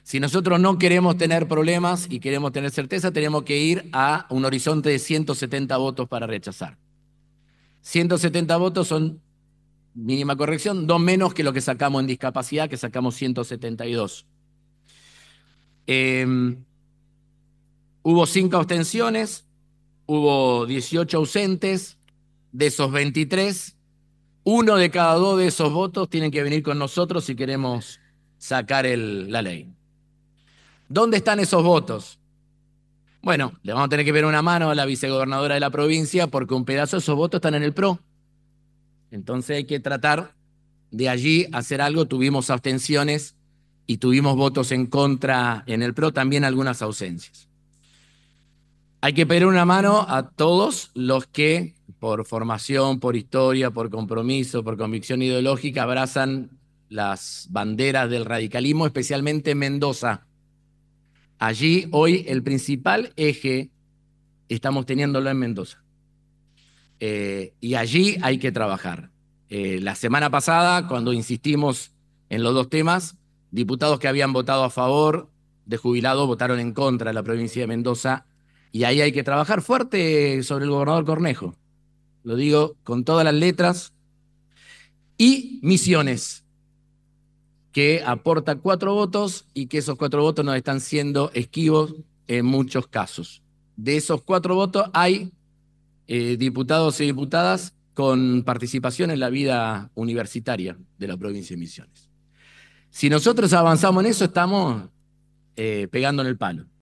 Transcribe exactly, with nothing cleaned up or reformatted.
Si nosotros no queremos tener problemas y queremos tener certeza, tenemos que ir a un horizonte de ciento setenta votos para rechazar. ciento setenta votos son, mínima corrección, dos menos que lo que sacamos en discapacidad, que sacamos ciento setenta y dos. Eh, hubo cinco abstenciones, hubo dieciocho ausentes, de esos veintitrés, uno de cada dos de esos votos tienen que venir con nosotros si queremos sacar el, la ley. ¿Dónde están esos votos? Bueno, le vamos a tener que ver una mano a la vicegobernadora de la provincia porque un pedazo de esos votos están en el P R O. Entonces hay que tratar de allí hacer algo. Tuvimos abstenciones y tuvimos votos en contra en el P R O, también algunas ausencias. Hay que pedir una mano a todos los que, por formación, por historia, por compromiso, por convicción ideológica, abrazan las banderas del radicalismo, especialmente en Mendoza. Allí hoy el principal eje estamos teniéndolo en Mendoza. Eh, y allí hay que trabajar. Eh, la semana pasada, cuando insistimos en los dos temas, diputados que habían votado a favor de jubilados votaron en contra de la provincia de Mendoza, y ahí hay que trabajar fuerte sobre el gobernador Cornejo. Lo digo con todas las letras. Y Misiones, que aporta cuatro votos y que esos cuatro votos nos están siendo esquivos en muchos casos. De esos cuatro votos hay eh, diputados y diputadas con participación en la vida universitaria de la provincia de Misiones. Si nosotros avanzamos en eso, estamos eh, pegando en el palo.